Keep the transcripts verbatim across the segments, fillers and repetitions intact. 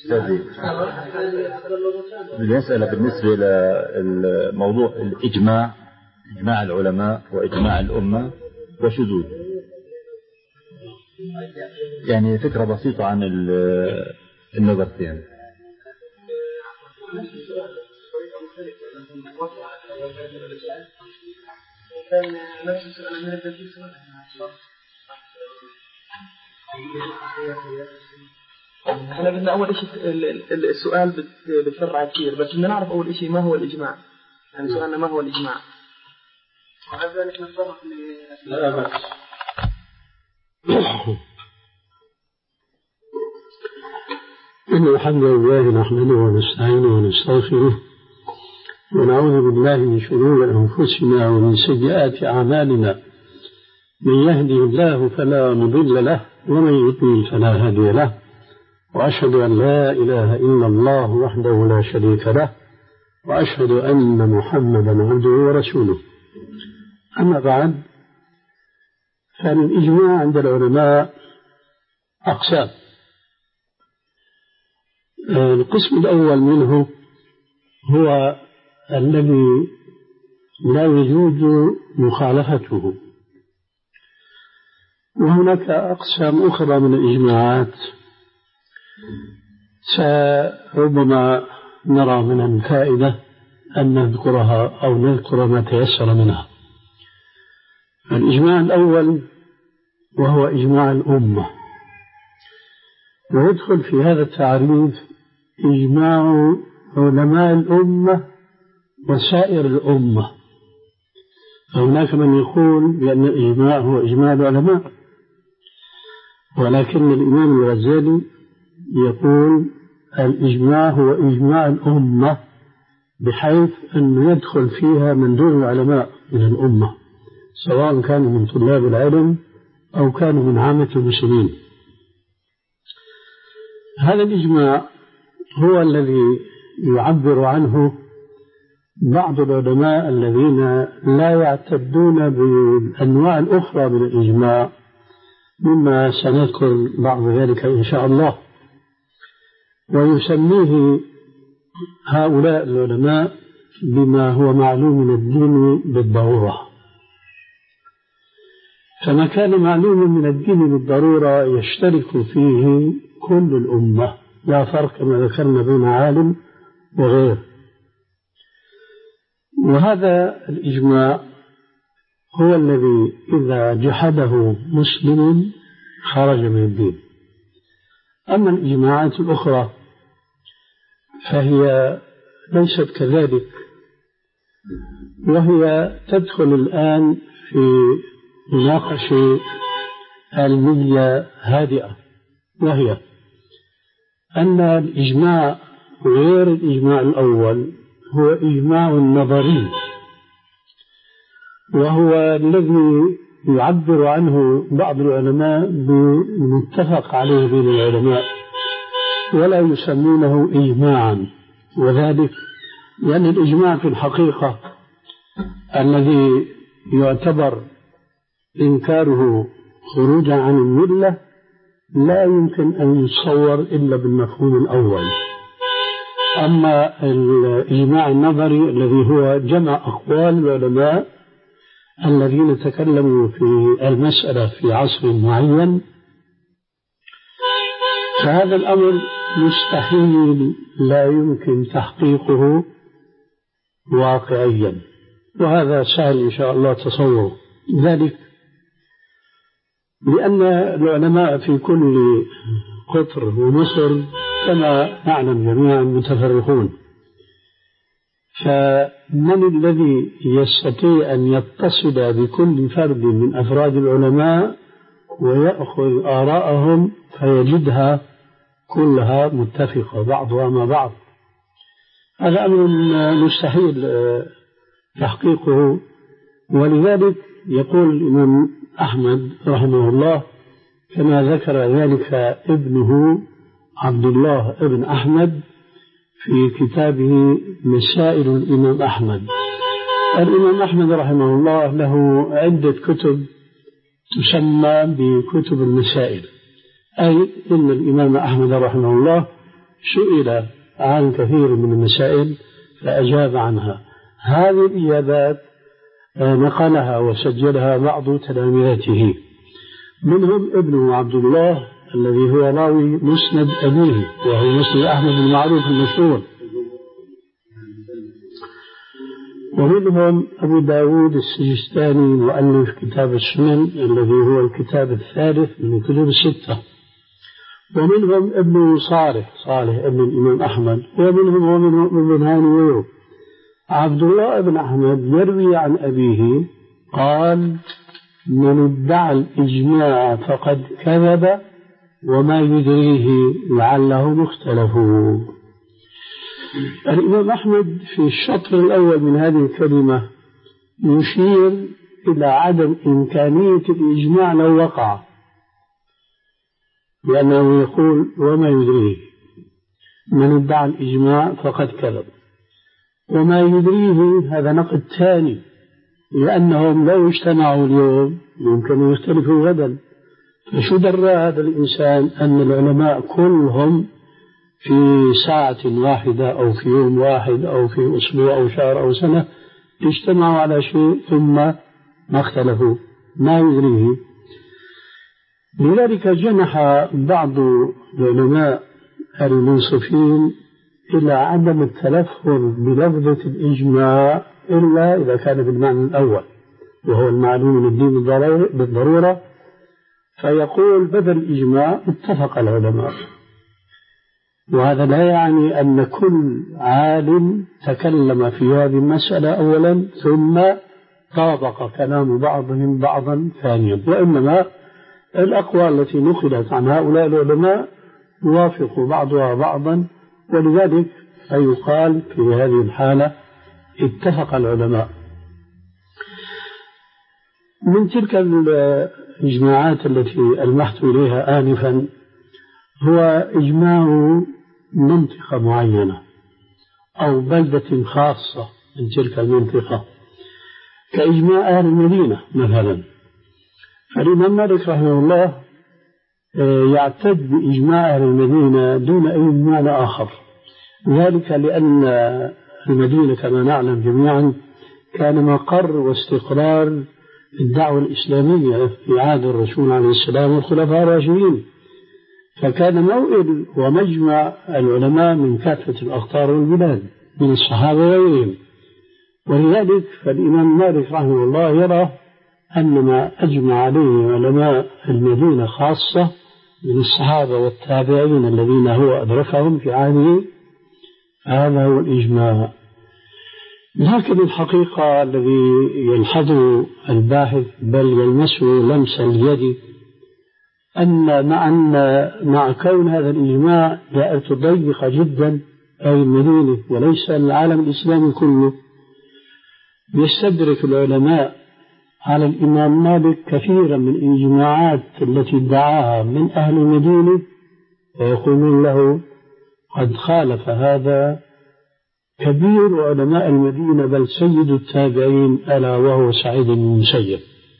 أستاذي المسألة بالنسبة للموضوع الإجماع، إجماع العلماء وإجماع الأمة وشذوذ، يعني فكرة بسيطة عن النظرتين. احنا بدنا اول شيء السؤال بتفرع كثير، بس بدنا نعرف اول شيء ما هو الاجماع، يعني سؤالنا ما هو الاجماع. وعلى ذلك نتطرق لا بس إن الحمد لله نحمده ونستعينه ونستغفره ونعوذ بالله من شرور أنفسنا ومن سيئات أعمالنا، من يهده الله فلا مضل له ومن يضلل فلا هادي له، وأشهد أن لا إله إلا الله وحده لا شريك له، وأشهد أن محمدا عبده ورسوله. أما بعد، فالإجماع عند العلماء أقسام. القسم الأول منه هو الذي لا يجوز مخالفته، وهناك أقسام أخرى من الإجماعات ربما نرى من الفائدة أن نذكرها أو نذكر ما تيسر منها. الإجماع الأول وهو إجماع الأمة، ويدخل في هذا التعريف إجماع علماء الأمة وسائر الأمة. هناك من يقول بأن الإجماع هو إجماع العلماء، ولكن الإمام الغزالي يقول الإجماع هو إجماع الأمة، بحيث أن يدخل فيها من دون العلماء من الأمة، سواء كانوا من طلاب العلم أو كانوا من عامة المسلمين. هذا الإجماع هو الذي يعبر عنه بعض العلماء الذين لا يعتدون بالأنواع الأخرى من الإجماع، مما سنذكر بعض ذلك إن شاء الله. ويسميه هؤلاء العلماء بما هو معلوم من الدين بالضرورة. فما كان معلوم من الدين بالضرورة يشترك فيه كل الأمة، لا فرق كما ذكرنا بين عالم وغير. وهذا الإجماع هو الذي إذا جحده مسلم خرج من الدين. أما الإجماعات الأخرى فهي ليست كذلك، وهي تدخل الآن في مناقشة علمية هادئة، وهي أن الإجماع غير الإجماع الأول هو إجماع نظري، وهو الذي يعبر عنه بعض العلماء بمتفق عليه بين العلماء، ولا يسمونه إجماعا. وذلك لأن الإجماع في الحقيقة الذي يعتبر إنكاره خروجا عن الملة لا يمكن أن يتصور إلا بالمفهوم الأول. أما الإجماع النظري الذي هو جمع أقوال العلماء الذين تكلموا في المسألة في عصر معين، فهذا الأمر مستحيل لا يمكن تحقيقه واقعيا، وهذا سهل إن شاء الله تصوره. ذلك لأن العلماء في كل قطر ومصر كما نعلم جميعا متفرقون، فمن الذي يستطيع أن يتصل بكل فرد من أفراد العلماء ويأخذ آراءهم فيجدها كلها متفقة بعضها مع بعض؟ هذا أمر مستحيل تحقيقه. ولذلك يقول الإمام أحمد رحمه الله كما ذكر ذلك ابنه عبد الله ابن أحمد في كتابه مسائل الإمام أحمد. الإمام أحمد رحمه الله له عدة كتب تسمى بكتب المسائل، أي إن الإمام أحمد رحمه الله سئل عن كثير من المسائل فأجاب عنها. هذه الإجابات نقلها وسجلها بعض تلامذته، منهم ابنه عبد الله الذي هو راوي مسند أبيه وهو مسند أحمد المعروف المشهور، ومنهم أبو داود السجستاني مؤلف كتاب السنن الذي هو الكتاب الثالث من الكتب الستة، ومنهم ابن صالح صالح ابن الإمام أحمد، ومنهم ومنهم ابن هاني ويوب. عبد الله بن أحمد يروي عن أبيه قال: من ادعى الإجماع فقد كذب وما يدريه لعله مختلف. الإمام أحمد في الشطر الأول من هذه الكلمة يشير إلى عدم إمكانية الإجماع لو وقع، لأنه يقول وما يدريه، من ادعى الإجماع فقد كذب، وما يدريه هذا نقد ثاني، لأنهم لو اجتمعوا اليوم يمكن يختلفوا غدا، فشو درى هذا الإنسان أن العلماء كلهم في ساعة واحدة أو في يوم واحد أو في أسبوع أو شهر أو سنة اجتمعوا على شيء ثم ما اختلفوا، ما يدريه. لذلك جنح بعض العلماء المنصفين إلى عدم التلفظ بلفظة الإجماع إلا إذا كان بالمعنى الأول وهو المعلوم من الدين بالضرورة، فيقول بدل الإجماع اتفق العلماء، وهذا لا يعني أن كل عالم تكلم في هذه المسألة أولا ثم طابق كلام بعضهم بعضا ثانيا، وإنما الأقوال التي نقلت عن هؤلاء العلماء يوافق بعضها بعضا، ولذلك فيقال في هذه الحالة اتفق العلماء. من تلك الإجماعات التي ألمحت إليها آنفا هو إجماع منطقة معينة أو بلدة خاصة من تلك المنطقة، كإجماع أهل المدينة مثلا. فالإمام مالك رحمه الله يعتد بإجماع أهل المدينة دون أي معنى آخر، ذلك لأن المدينة كما نعلم جميعا كان مقر واستقرار الدعوة الإسلامية في عهد الرسول عليه السلام والخلفاء الراشدين، فكان موئل ومجمع العلماء من كافة الأقطار والبلاد من الصحابة وغيرهم. ولذلك فالإمام مالك رحمه الله يرى أن ما أجمع عليه علماء المدينة خاصة من الصحابة والتابعين الذين هو أدركهم في عهده هذا هو الإجماع. لكن الحقيقة الذي يلحظه الباحث بل يلمسه لمس اليد أن مع, أن مع كون هذا الإجماع دائرة ضيقة جدا أي المدينة وليس العالم الإسلامي كله، يستدرك العلماء على الإمام مالك كثيرا من الإجماعات التي ادعاها من أهل المدينة، ويقولون له قد خالف هذا كبير علماء المدينة بل سيد التابعين ألا وهو سعيد بن المسيب.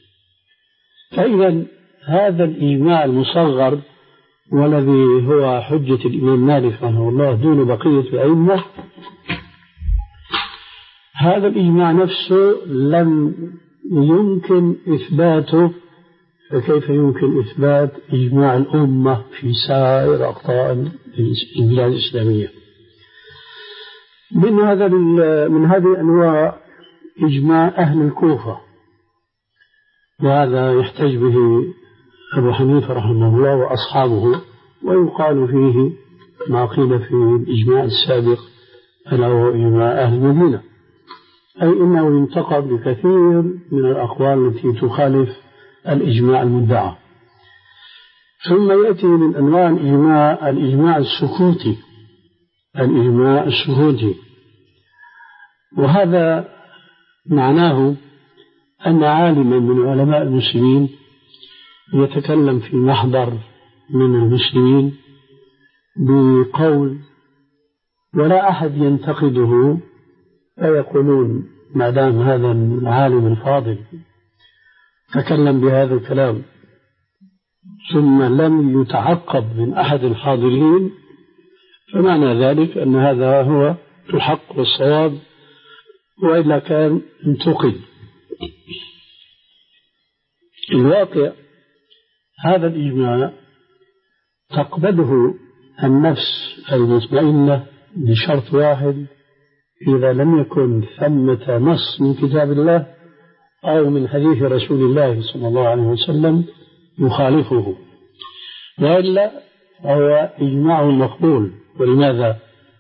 فإذا هذا الإجماع المصغر والذي هو حجة الإمام مالك رحمه الله دون بقية الأئمة، هذا الإجماع نفسه لم يمكن إثباته، فكيف يمكن إثبات إجماع الأمة في سائر أقطار البلاد الإسلامية؟ من هذا من هذه الأنواع إجماع أهل الكوفة، وهذا يحتج به أبو حنيفة رحمه الله وأصحابه، ويقال فيه ما قيل في الإجماع السابق ألا هو إجماع أهل المدينة، أي إنه ينتقد بكثير من الأقوال التي تخالف الإجماع المدعى. ثم يأتي من أنواع الإجماع الإجماع السكوتي الإجماع السكوتي وهذا معناه أن عالما من علماء المسلمين يتكلم في محضر من المسلمين بقول ولا أحد ينتقده، فيقولون ما دام هذا العالم الفاضل تكلم بهذا الكلام ثم لم يتعقب من أحد الحاضرين فمعنى ذلك أن هذا هو الحق والصواب، وإلا كان انتقد. الواقع هذا الإجماع تقبله النفس المطمئنة بشرط واحد: إذا لم يكن ثمة نص من كتاب الله أو من حديث رسول الله صلى الله عليه وسلم يخالفه، وإلا هو إجماع مقبول. ولماذا؟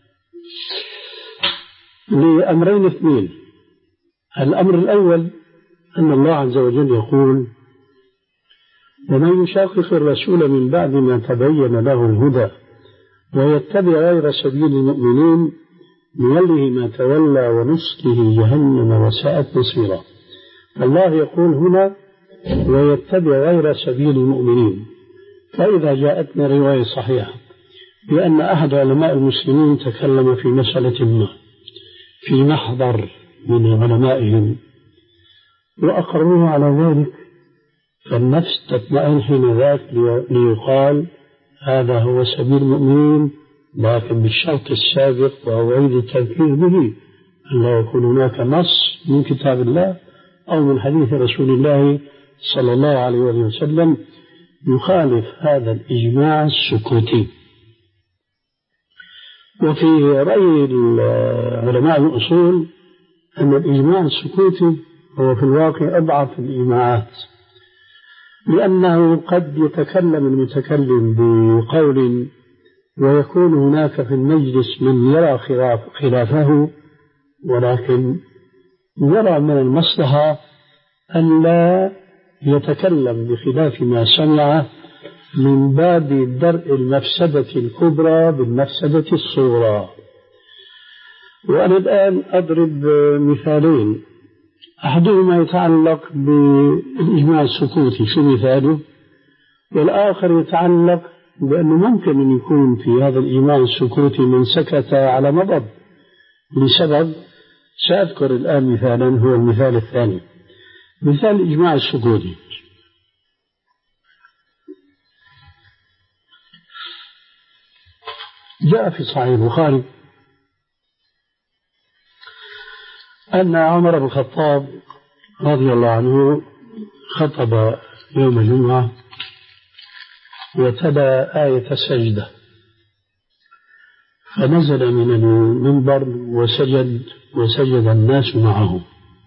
لأمرين اثنين. الأمر الأول أن الله عز وجل يقول: ومن يشاقق الرسول من بعد ما تبين له الهدى ويتبع غير سبيل المؤمنين نوله ما تولى ونصله جهنم وساءت مصيرا. الله يقول هنا: ويتبع غير سبيل المؤمنين. فإذا جاءتنا رواية صحيحة بأن أحد علماء المسلمين تكلم في مسألة ما في محضر من علمائهم وأقروه على ذلك، فالنفس تطمئن حين ذاك ليقال هذا هو سبيل المؤمنين، لكن بالشرط السابق وهو عيد التذكير به أن لا يكون هناك نص من كتاب الله أو من حديث رسول الله صلى الله عليه وسلم يخالف هذا الإجماع السكوتي. وفي رأي علماء الأصول أن الإجماع السكوتي هو في الواقع أضعف الإجماعات، لأنه قد يتكلم المتكلم بقول ويكون هناك في المجلس من يرى خلافه، ولكن يرى من المصلحة أن لا يتكلم بخلاف ما سمع من باب درء المفسدة الكبرى بالمفسدة الصغرى. وأنا الآن أضرب مثالين، أحدهما يتعلق بالإجماع السكوتي شو مثاله، والآخر يتعلق بأنه ممكن أن يكون في هذا الإجماع السكوتي من سكت على مضض لسبب. سأذكر الآن مثالا هو المثال الثاني، مثال الإجماع السكوتي. جاء في صحيح البخاري أن عمر بن الخطاب رضي الله عنه خطب يوم الجمعة وتلا آية السجدة، فنزل من المنبر وسجد وسجد الناس معه.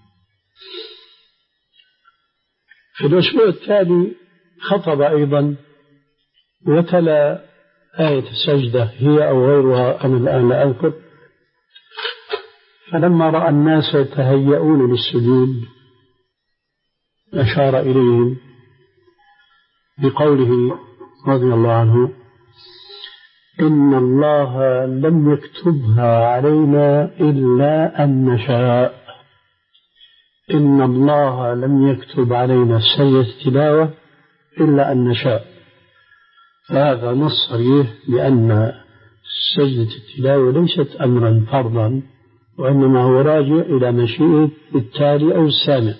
في الأسبوع التالي خطب أيضا وتلا آية السجدة هي أو غيرها، أنا الآن لا أذكر. فلما رأى الناس يتهيئون للسجود أشار إليهم بقوله رضي الله عنه: إن الله لم يكتبها علينا إلا أن نشاء. إن الله لم يكتب علينا سجدة التلاوة إلا أن نشاء. فهذا نص صريح بأن سجدة التلاوة ليست أمرا فرضا، وإنما هو راجع إلى مشيئة التالي أو السامع.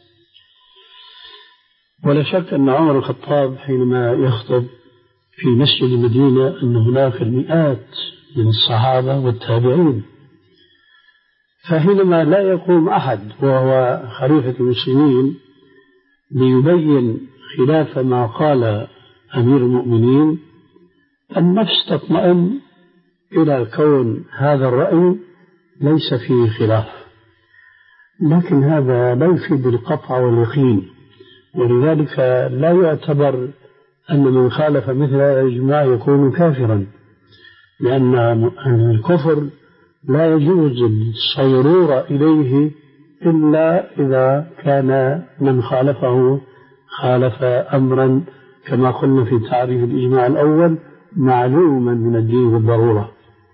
ولا شك أن عمر الخطاب حينما يخطب في مسجد المدينة أن هناك المئات من الصحابة والتابعين، فحينما لا يقوم أحد وهو خليفة المسلمين ليبين خلاف ما قال أمير المؤمنين، النفس تطمئن إلى كون هذا الرأي ليس فيه خلاف. لكن هذا لا يفيد القطع واليقين، ولذلك لا يعتبر أن من خالف مثل الإجماع يكون كافرا، لأن الكفر لا يجوز الصيرور إليه إلا إذا كان من خالفه خالف أمرا كما قلنا في تعريف الإجماع الأول معلوما من الدين بالضرورة.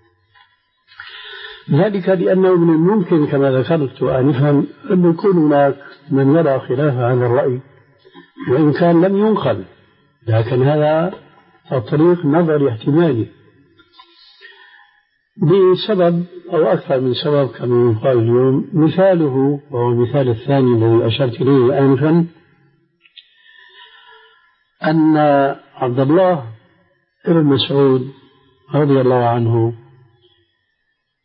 ذلك لأنه من الممكن كما ذكرت آنفا أن يكون هناك من يرى خلاف هذا الرأي وإن كان لم ينقل، لكن هذا طريق نظر احتمالي بسبب أو أكثر من سبب كما يقال اليوم. مثاله وهو المثال الثاني الذي أشرت إليه آنفا أن عبد الله بن مسعود رضي الله عنه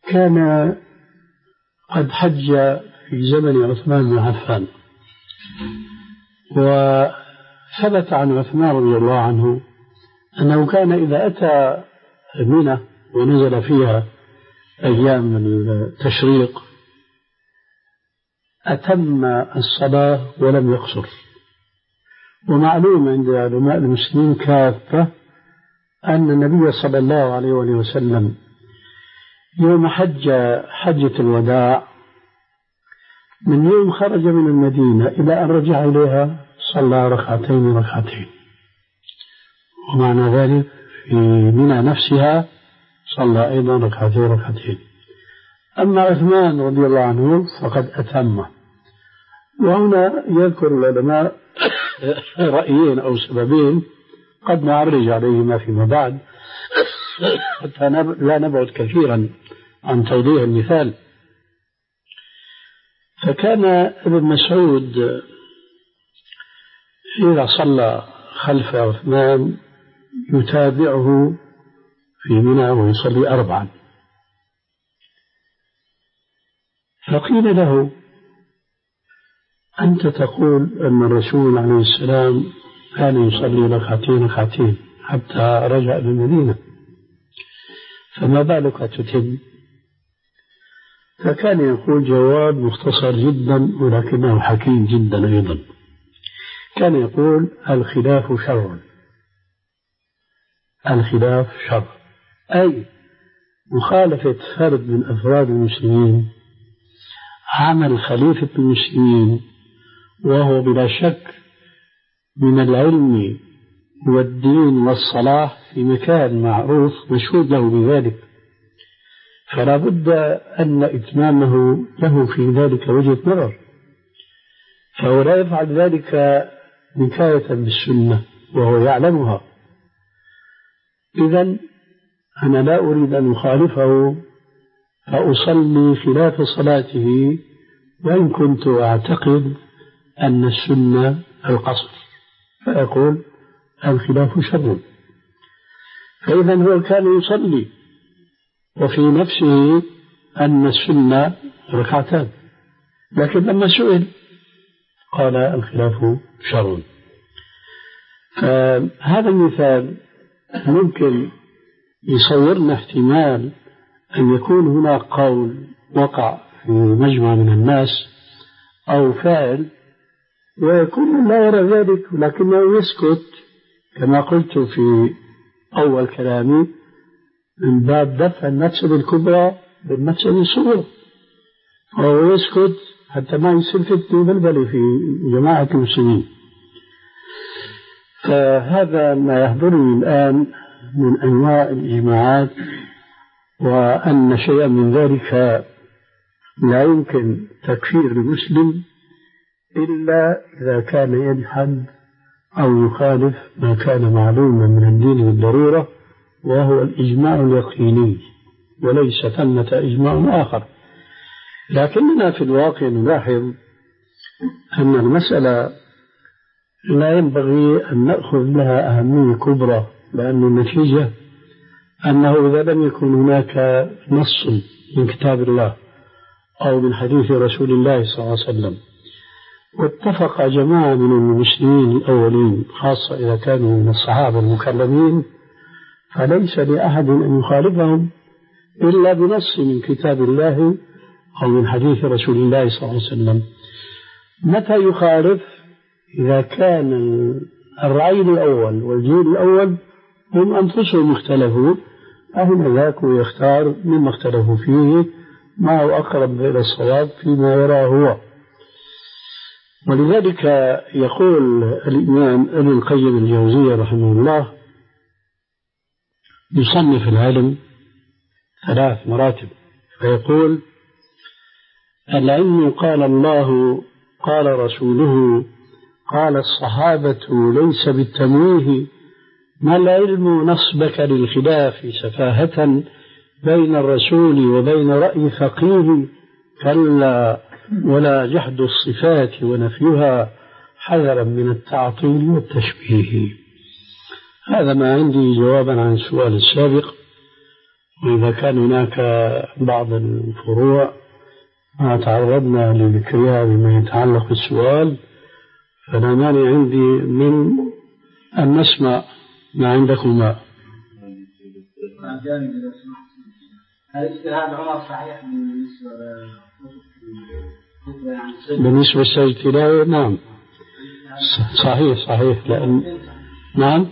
كان قد حج في زمن عثمان بن عفان، وثبت عن عثمان رضي الله عنه أنه كان إذا أتى منى ونزل فيها أيام التشريق أتم الصلاة ولم يقصر. ومعلوم عند علماء المسلمين كافة أن النبي صلى الله عليه وسلم يوم حج حجة الوداع من يوم خرج من المدينة إلى أن رجع إليها صلى ركعتين ركعتين، ومعنى ذلك في منى نفسها صلى أيضا ركعتين ركعتين. أما عثمان رضي الله عنه فقد أتم. وهنا يذكر العلماء رأيين أو سببين قد نعرج عليهما فيما بعد حتى لا نبعد كثيرا عن توضيح المثال. فكان ابن مسعود إذا صلى خلف عثمان يتابعه في منى ويصلي أربعا، فقيل له أنت تقول أن الرسول عليه السلام كان يصلي ركعتين ركعتين حتى رجع إلى المدينة، فما بالك تتم؟ فكان يقول جواب مختصر جدا ولكنه حكيم جدا أيضا. كان يقول الخلاف شر، الخلاف شر، أي مخالفة فرد من أفراد المسلمين عمل خليفة المسلمين، وهو بلا شك من العلم والدين والصلاح في مكان معروف مشهود له بذلك، فلا بد أن إتمامه له في ذلك وجهة نظر، فهو لا يفعل ذلك نكاية بالسنة وهو يعلمها. إذن أنا لا أريد أن أخالفه فأصلي خلاف صلاته، وإن كنت أعتقد أن السنة القصر، فأقول الخلاف شر. فإذا هو كان يصلي وفي نفسه أن السنة ركعتان، لكن لما سئل قال الخلاف شر. فهذا المثال ممكن يصورنا احتمال أن يكون هناك قول وقع في مجمع من الناس أو فعل ويكون لا يرى ذلك ولكنه يسكت، كما قلت في أول كلامي من باب دفع المفسدة الكبرى بالمفسدة الصغرى، وهو يسكت حتى ما يصير فتنة بلبلة في جماعة المسلمين. فهذا ما يحضرني الآن من أنواع الإجماعات، وأن شيئا من ذلك لا يمكن تكفير المسلم إلا إذا كان يجحد أو يخالف ما كان معلوما من الدين بالضرورة، وهو الإجماع اليقيني، وليس ثمة إجماع آخر. لكننا في الواقع نلاحظ أن المسألة لا ينبغي أن نأخذ لها أهمية كبرى، لأن النتيجة أنه إذا لم يكن هناك نص من كتاب الله أو من حديث رسول الله صلى الله عليه وسلم واتفق جماعة من المسلمين الأولين، خاصة إذا كانوا من الصحابة المكلمين، فليس لأحد أن يخالفهم إلا بنص من كتاب الله أو من حديث رسول الله صلى الله عليه وسلم. متى يخالف؟ إذا كان الرأي الأول والجيل الأول هم أنفسهم اختلفوا، أهل ذاك يختار مما اختلفوا فيه ما هو أقرب إلى الصواب فيما يراه هو. ولذلك يقول الإمام ابن القيم الجوزية رحمه الله يصنف العلم ثلاث مراتب، فيقول العلم قال الله قال رسوله قال الصحابة ليس بالتمويه، ما العلم نصبك للخلاف سفاهة بين الرسول وبين رأي فقيه، كلا ولا جحد الصفات ونفيها حذرا من التعطيل والتشبيه. هذا ما عندي جوابا عن السؤال السابق، وإذا كان هناك بعض الفروع ما تعرضنا لذكرها بما يتعلق بالسؤال، فلا مانع عندي من أن نسمع ما عندكما. هل اجتهاد عمر صحيح بالنسبة للسجد التلاوة؟ نعم صحيح صحيح. لأن نعم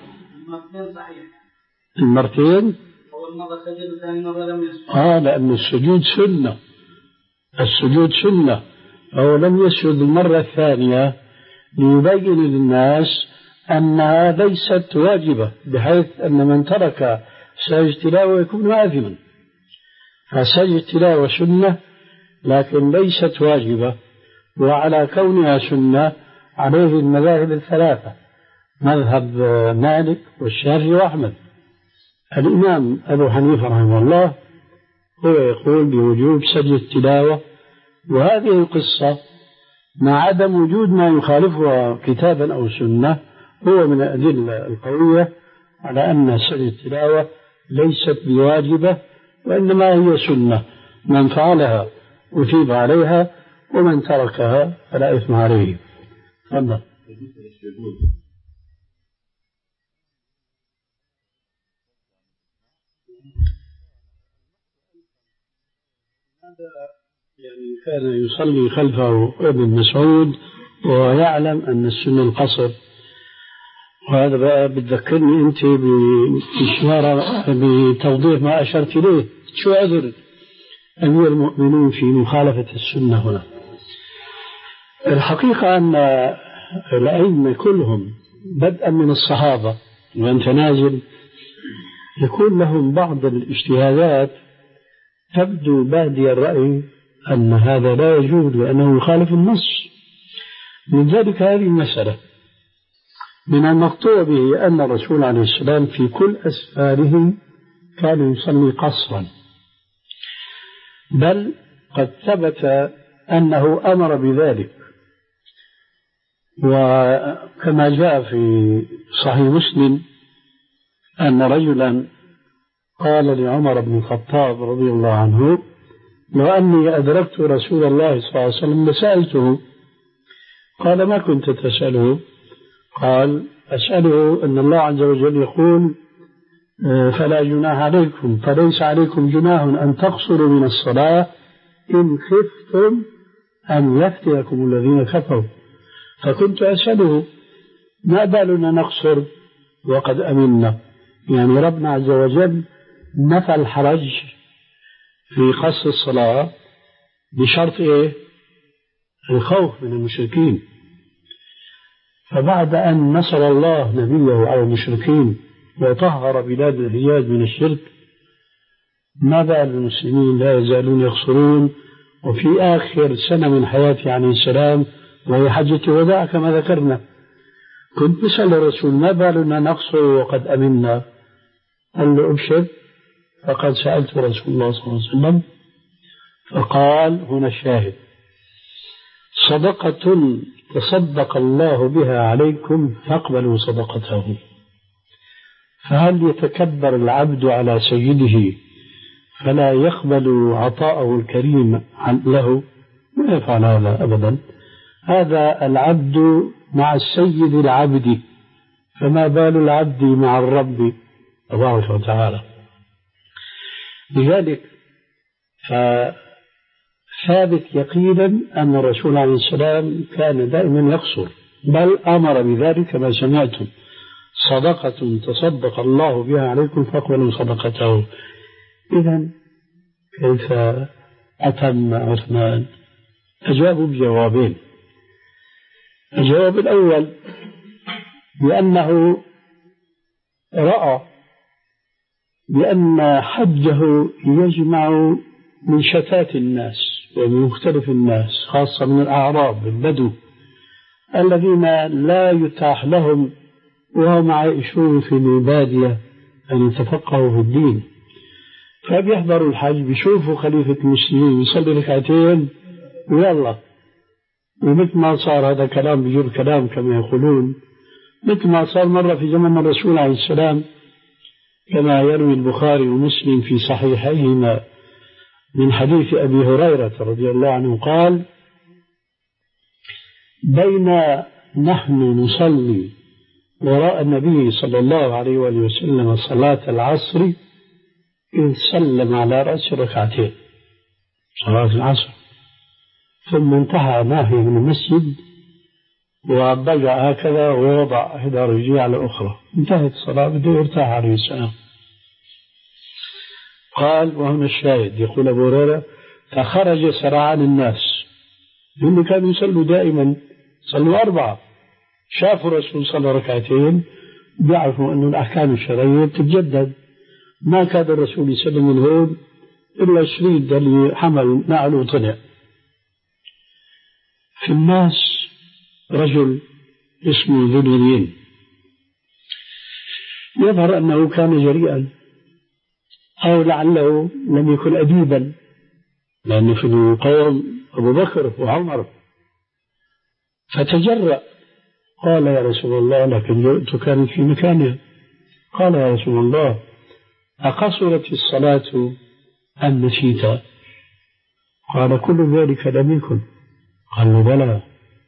المرتين أول مرة سجد وثاني مرة لم يسجد. آه لأن السجود سنة، السجود سنة، هو لم يسجد المرة الثانية ليبين للناس أنها ليست واجبة، بحيث أن من ترك سجد تلاوة يكون آثما. فسجد تلاوة سنة لكن ليست واجبة، وعلى كونها سنة عليه المذاهب الثلاثة، مذهب مالك والشافعي وأحمد. الإمام أبو حنيفة رحمه الله هو يقول بوجوب سجد التلاوة، وهذه القصة مع عدم وجود ما يخالفها كتابا أو سنة هو من الأدلة القوية على أن سجد التلاوة ليست بواجبة، وإنما هي سنة، من فعلها أثيب عليها ومن تركها فلا إثم عليه. تفضل. يعني كان يصلي خلفه ابن مسعود ويعلم أن السنة القصر، وهذا بقى بتذكرني أنت بإشارة بتوضيح ما أشرت إليه. شو عذر أمير المؤمنين في مخالفة السنة هنا؟ الحقيقة أن الأئمة كلهم بدءا من الصحابة وأنت نازل يكون لهم بعض الاجتهادات تبدو بادي الرأي أن هذا لا يجوز لأنه يخالف النص. من ذلك هذه المسألة من المقطوع به أن الرسول عليه السلام في كل أسفاره كان يصلي قصرا، بل قد ثبت أنه أمر بذلك، وكما جاء في صحيح مسلم أن رجلا قال لعمر بن الخطاب رضي الله عنه: لو أني أدركت رسول الله صلى الله عليه وسلم لسألته. قال: ما كنت تسأله؟ قال: أسأله أن الله عز وجل يقول: فلا جناح عليكم، فليس عليكم جناح أن تقصروا من الصلاة إن خفتم أن يفتنكم الذين كفروا. فكنت أسأله: ما بالنا نقصر وقد أمنا؟ يعني ربنا عز وجل نفى الحرج في قصر الصلاة بشرط إيه؟ الخوف من المشركين. فبعد أن نصر الله نبيه على المشركين وطهر بلاد الحجاز من الشرك، ما بال المسلمين لا يزالون يقصرون؟ وفي آخر سنة من حياته عليه السلام وهي حجة الوداع كما ذكرنا، كنت بسأل الرسول: ما بالنا نقصر وقد أمنا؟ قال له: أبشر، فقد سألت رسول الله صلى الله عليه وسلم فقال: هنا الشاهد: صدقة تصدق الله بها عليكم فاقبلوا صدقته. فهل يتكبر العبد على سيده فلا يقبل عطاءه الكريم له؟ ما يفعل هذا أبدا. هذا العبد مع السيد العبد، فما بال العبد مع الرب تبارك وتعالى. لذلك فثابت يقينا أن الرسول عليه السلام كان دائما يقصر، بل أمر بذلك كما سمعتم: صدقة تصدق الله بها عليكم فاقبلوا صدقته. إذن كيف أتم عثمان؟ أجابوا بجوابين. الجواب الأول بأنه رأى بأن حجه يجمع من شتات الناس ومن مختلف الناس، خاصة من الأعراب البدو الذين لا يتاح لهم وهم عائشون في البادية أن يتفقهوا في الدين، فبيحضروا الحج بيشوفوا خليفة المسلمين يصلي ركعتين ويلا. ومثل ما صار هذا كلام بجر كلام كما يقولون، مثل ما صار مرة في زمن الرسول عليه السلام كما يروي البخاري ومسلم في صحيحيهما من حديث أبي هريرة رضي الله عنه قال: بين نحن نصلي وراء النبي صلى الله عليه وآله وسلم صلاة العصر إذ سلم على رأس ركعتين صلاة العصر، ثم انتهى ناهي من المسجد وضجع هكذا ووضع إحدى رجليه على الأخرى، انتهت الصلاة بده يرتاح عليه السلام. قال، وهنا الشاهد، يقول أبو هريرة: فخرج سرعان الناس، هم كانوا يصلوا دائما، صلوا أربعة، شافوا الرسول صلى ركعتين، بيعرفوا أن الأحكام الشرعية تتجدد، ما كاد الرسول يسلم من هون إلا الشريط اللي حمل نعله وطلع. في الناس رجل اسمه ذو اليدين، يظهر أنه كان جريئا أو لعله لم يكن أديبا، لأنه في القوم أبو بكر وعمر، فتجرأ قال: يا رسول الله، لكن جرأت كانت في مكانها. قال: يا رسول الله، أقصرت الصلاة أم نسيت؟ قال: كل ذلك لم يكن. قال له: بلى.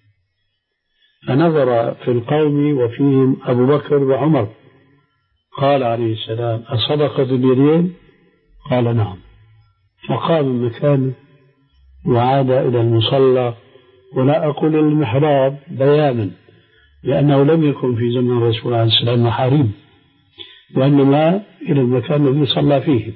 فنظر في القوم وفيهم أبو بكر وعمر، قال عليه السلام: أصدق ذو اليدين؟ قال: نعم. فقام من مكانه وعاد إلى المصلى، ولا أقول المحراب بيانا، لأنه لم يكن في زمن الرسول عليه السلام محاريب، وإنما إلى المكان الذي صلى فيه،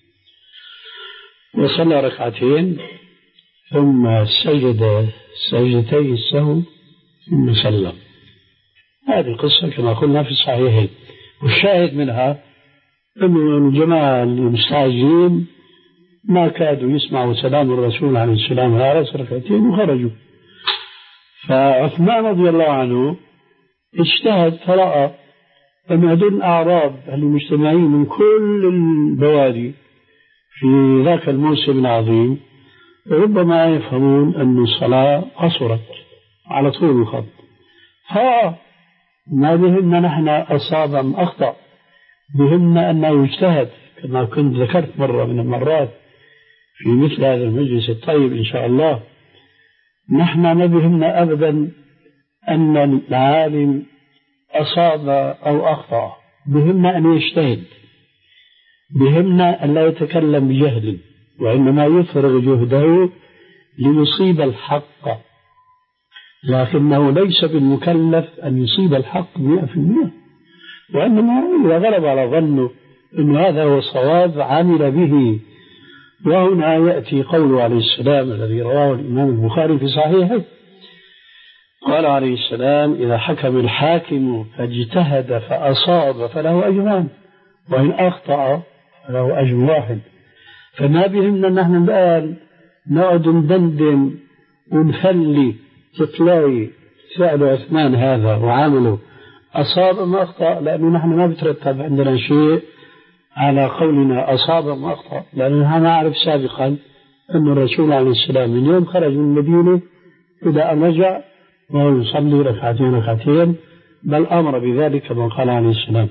وصلى ركعتين ثم سجد سجدتي السهو ثم سلم. هذه القصة كما قلنا في الصحيحين، والشاهد منها أن الجماعة المستعجلين ما كادوا يسمعوا سلام الرسول عليه السلام على رأس ركعتين وخرجوا. فعثمان رضي الله عنه اجتهد فرأى أن هذول الأعراب المجتمعين من كل البوادي في ذاك الموسم العظيم ربما يفهمون أن الصلاة قصرت على طول الخط، فما بهمنا نحن أصاب أم أخطأ، بهمنا أنه اجتهد، كما كنت ذكرت مرة من المرات في مثل هذا المجلس الطيب إن شاء الله. نحن ما بهمنا أبدا أن العالم أصاب أو أخطأ، بهمنا أن يجتهد، بهمنا أن لا يتكلم بجهل، وإنما يفرغ جهده ليصيب الحق، لكنه ليس بالمكلف أن يصيب الحق مئة في المئة، وإنما إذا غلب على ظنه أن هذا هو الصواب عمل به. وهنا يأتي قوله عليه السلام الذي رواه الإمام البخاري في صحيحه، قال عليه السلام: إذا حكم الحاكم فاجتهد فأصاب فله أجران، وإن أخطأ فله أجر واحد. فما بهمنا نحن الآن نقعد ندندن ونفلي تطلعي فعل عثمان هذا وعامله أصاب أم أخطأ، لأنه نحن ما بترتب عندنا شيء على قولنا أصاب أم أخطأ، لأننا نعرف سابقا أن الرسول عليه السلام من يوم خرج من المدينة إذا أن رجع وهو يصلي ركعتين ركعتين، بل أمر بذلك كما قال عليه السلام.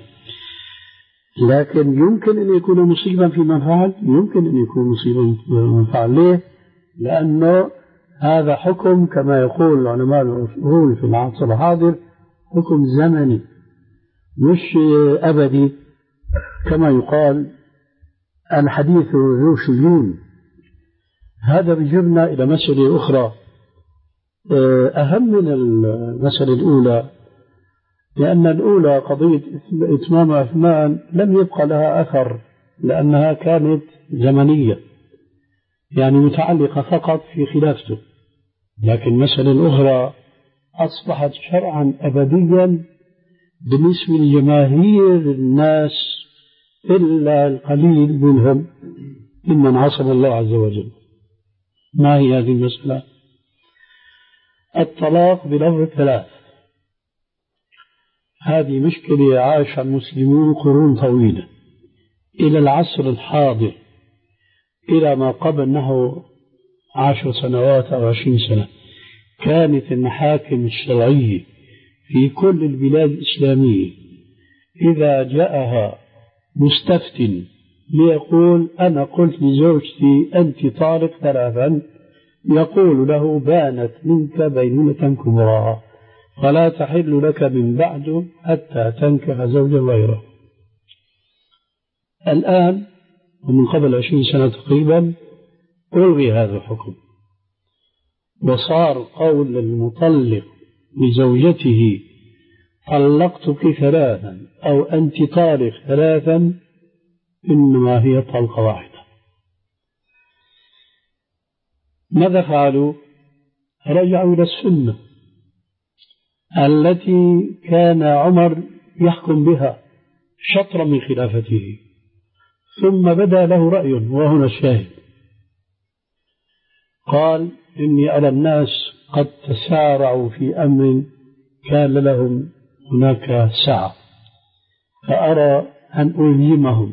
لكن يمكن أن يكون مصيبا في من فعل، يمكن أن يكون مصيبا في من فعل. ليه؟ لأنه هذا حكم كما يقول علماء الأصول في العصر الحاضر حكم زمني مش أبدي، كما يقال الحديث ذو شجون. هذا بيجرنا إلى مسألة أخرى أهم من المسألة الأولى، لأن الأولى قضية إتمام عثمان لم يبقى لها أثر، لأنها كانت زمنية يعني متعلقة فقط في خلافته، لكن المسألة الأخرى أصبحت شرعا أبديا بالنسبة لجماهير الناس إلا القليل منهم ممن عصم الله عز وجل. ما هي هذه المسألة؟ الطلاق بلفظ ثلاث. هذه مشكلة عاش المسلمون قرون طويلة إلى العصر الحاضر، إلى ما قبل نحو عشر سنوات أو عشرين سنة كانت المحاكم الشرعية في كل البلاد الإسلامية إذا جاءها مستفت ليقول أنا قلت لزوجتي أنت طالق ثلاثا، يقول له بانت منك بينونة كبرى فلا تحل لك من بعد حتى تنكح زوجا غيره. الآن ومن قبل عشرين سنة تقريبا ألغي هذا الحكم، وصار قول المطلق لزوجته طلقتك ثلاثا أو أنت طالق ثلاثا إنما هي طلقة واحدة. ماذا فعلوا؟ رجعوا إلى السنة التي كان عمر يحكم بها شطرا من خلافته، ثم بدا له رأي وهنا الشاهد. قال إني أرى الناس قد تسارعوا في أمر كان لهم هناك سعة، فأرى أن ألزمهم.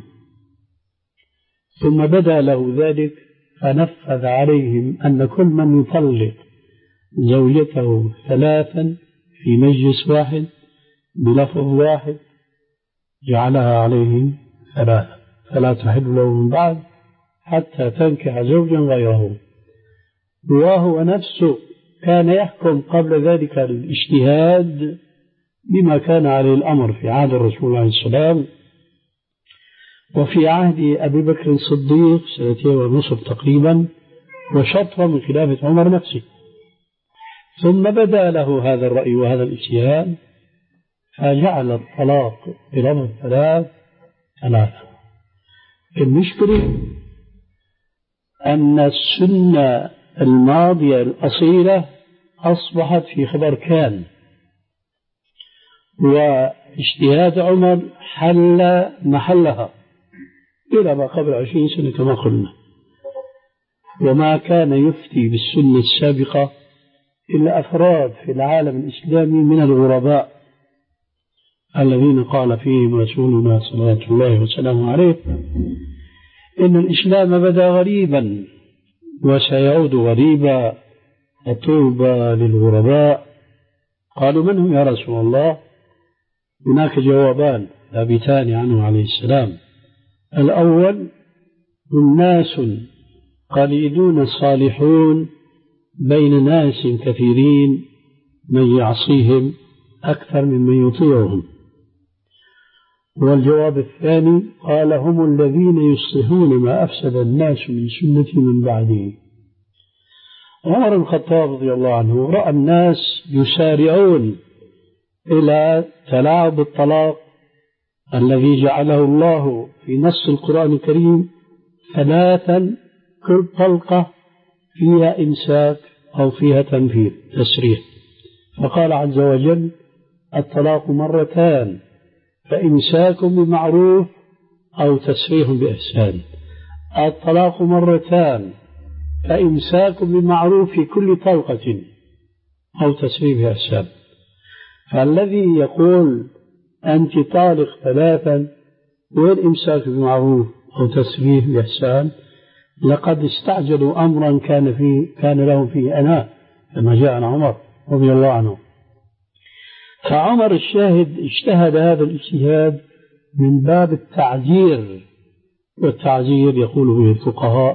ثم بدا له ذلك فنفذ عليهم أن كل من يطلق زوجته ثلاثا في مجلس واحد بلفظ واحد جعلها عليهم ثلاثة، فلا تحل له من بعد حتى تنكح زوجا غيره. وهو نفسه كان يحكم قبل ذلك الاجتهاد بما كان عليه الأمر في عهد الرسول عليه السلام، وفي عهد أبي بكر الصديق سنتين ونصف تقريبا، وشطرة من خلافة عمر نفسه. ثم بدا له هذا الرأي وهذا الاجتهاد فجعل الطلاق بلفظ ثلاث ثلاثة. المشكلة أن السنة الماضية الأصيلة أصبحت في خبر كان، واجتهاد عمر حل محلها إلى ما قبل عشرين سنة كما قلنا. وما كان يفتي بالسنة السابقة إلا أفراد في العالم الإسلامي من الغرباء الذين قال فيهم رسولنا صلى الله وسلم عليه إن الإسلام بدأ غريبا وسيعود غريبا وطوبى للغرباء. قالوا من هم يا رسول الله؟ هناك جوابان ثابتان عنه عليه السلام. الأول هم ناس قليلون صالحون بين ناس كثيرين من يعصيهم أكثر ممن يطيعهم. والجواب الثاني قال هم الذين يصلحون ما أفسد الناس من سنة من بعده. عمر بن الخطاب رضي الله عنه رأى الناس يسارعون إلى تلاعب الطلاق الذي جعله الله في نص القرآن الكريم ثلاثا، كل طلقة فيها إمساك أو فيها تنفيذ تسريح. فقال عز وجل الطلاق مرتان فإمساك بمعروف أو تسريح بإحسان. الطلاق مرتان فإمساك بمعروف في كل طلقة أو تسريح بإحسان. فالذي يقول أنت طالق ثلاثا والإمساك بمعروف أو تسريح بإحسان لقد استعجلوا أمرا كان فيه كان لهم فيه أناة كما جاء عن عمر رضي الله عنه. فعمر الشاهد اجتهد هذا الاجتهاد من باب التعزير، والتعزير يقول به الفقهاء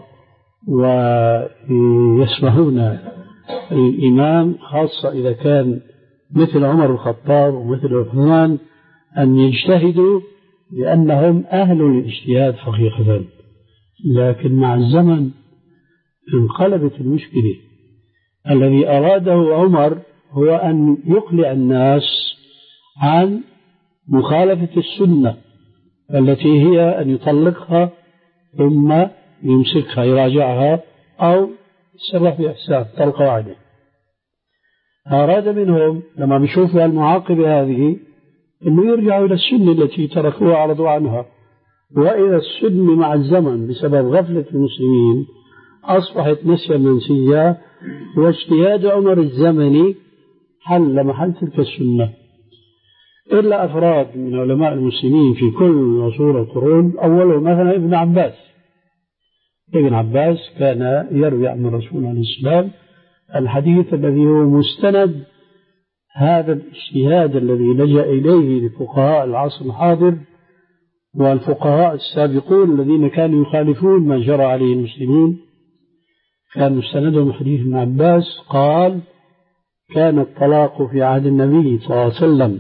ويسمحون الإمام خاصة إذا كان مثل عمر الخطاب ومثل عثمان أن يجتهدوا لأنهم أهل الاجتهاد حقيقة. لكن مع الزمن انقلبت المشكلة. الذي أراده عمر هو أن يقلع الناس عن مخالفة السنة التي هي أن يطلقها ثم يمسكها يراجعها أو يسرح بإحسان طلقة واحدة. أراد منهم لما بيشوفوا المعاقبة هذه أنه يرجعوا إلى السنة التي تركوها وعرضوا عنها. وإذا السنة مع الزمن بسبب غفلة المسلمين أصبحت نسيا منسيا، واجتهاد عمر الزمني حل محل تلك السنة. إلا أفراد من علماء المسلمين في كل عصور القرون، أولهم مثلا ابن عباس. ابن عباس كان يروي عن الرسول عليه السلام الحديث الذي هو مستند هذا الاجتهاد الذي لجأ إليه لفقهاء العصر الحاضر، والفقهاء السابقون الذين كانوا يخالفون ما جرى عليه المسلمين كان مستندهم حديث ابن عباس قال كان الطلاق في عهد النبي صلى الله عليه وسلم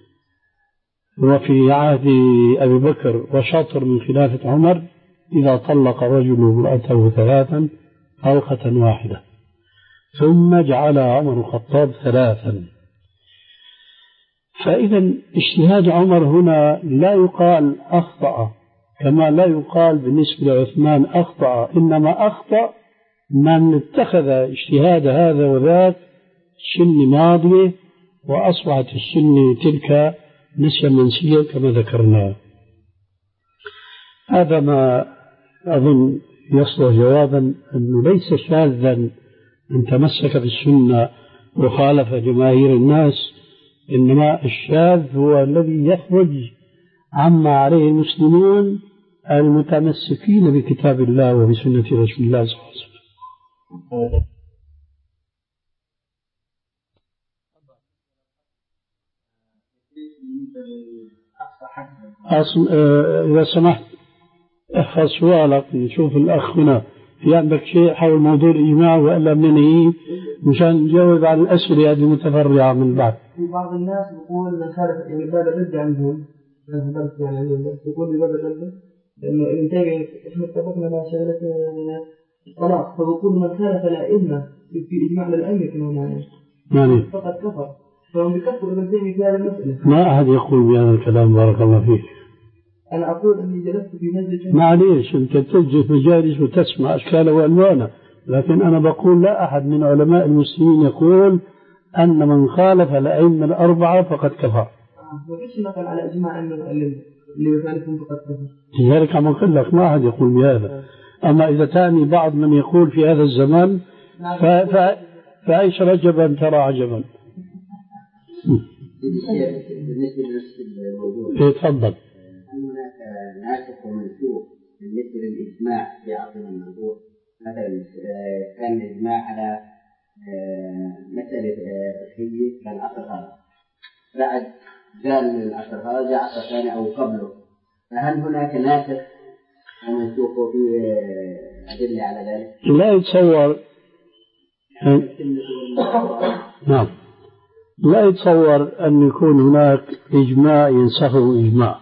وفي عهد أبي بكر وشطر من خلافة عمر إذا طلق رجل امرأته ثلاثا طلقة واحدة ثم جعل عمر الخطاب ثلاثا. فإذا اجتهاد عمر هنا لا يقال أخطأ كما لا يقال بالنسبة لعثمان أخطأ، إنما أخطأ من اتخذ اجتهاد هذا وذاك سن ماضية وأصبحت السن تلك نسيا منسيا كما ذكرنا. هذا ما أظن يصلح جوابا أنه ليس شاذا أن تمسك بالسنة وخالف جماهير الناس، إنما الشاذ هو الذي يخرج عما عليه المسلمون المتمسكين بكتاب الله وبسنة رسول الله صلى الله عليه وسلم. أصل إذا سمحت احفظ سؤالك نشوف الأخ هنا في عندك شيء حول موضوع الإجماع وإلا بننهي مشان نجاوب على الأسئلة هذه المتفرعة من بعد. في بعض الناس يقول من خالف يعني باب الرد عندهم يعني عندهم يقول باب الرد لأنه ابن تيمية إحنا اتفقنا مع شغلة الطلاق فبقول من خالف الأئمة في إجماع الأئمة كمان يعني فقد كفر فهم بيكفروا ابن تيمية في هذه المسألة. ما أحد يقول بهذا الكلام بارك الله فيك. أنا أقول أني جلست في مجلس معليش أنت تجلس مجالس وتسمع أشكال وألوانه، لكن أنا بقول لا أحد من علماء المسلمين يقول أن من خالف الأئمة الأربعة فقد كفر. وإيش نقل على إجماع أنه اللي يخالفهم فقد كفر؟ لذلك عم أقول لك ما أحد يقول بهذا. أما إذا تعني بعض من يقول في هذا الزمان ف... ف... فعيش رجبا ترى عجبا. بالنسبة لنفس الموضوع تفضل. هل هناك ناسخ ومنسوخ بالنسبة للإجماع في عصر الموضوع؟ مثلا كان الإجماع على مسألة فقهية كان عصر هذا، بعد زال من العصر هذا جاء عصر ثاني أو قبله، فهل هناك ناسخ ومنسوخ وفي أدلة على ذلك؟ لا يتصور نعم لا يتصور أن يكون هناك إجماع ينسخه إجماع،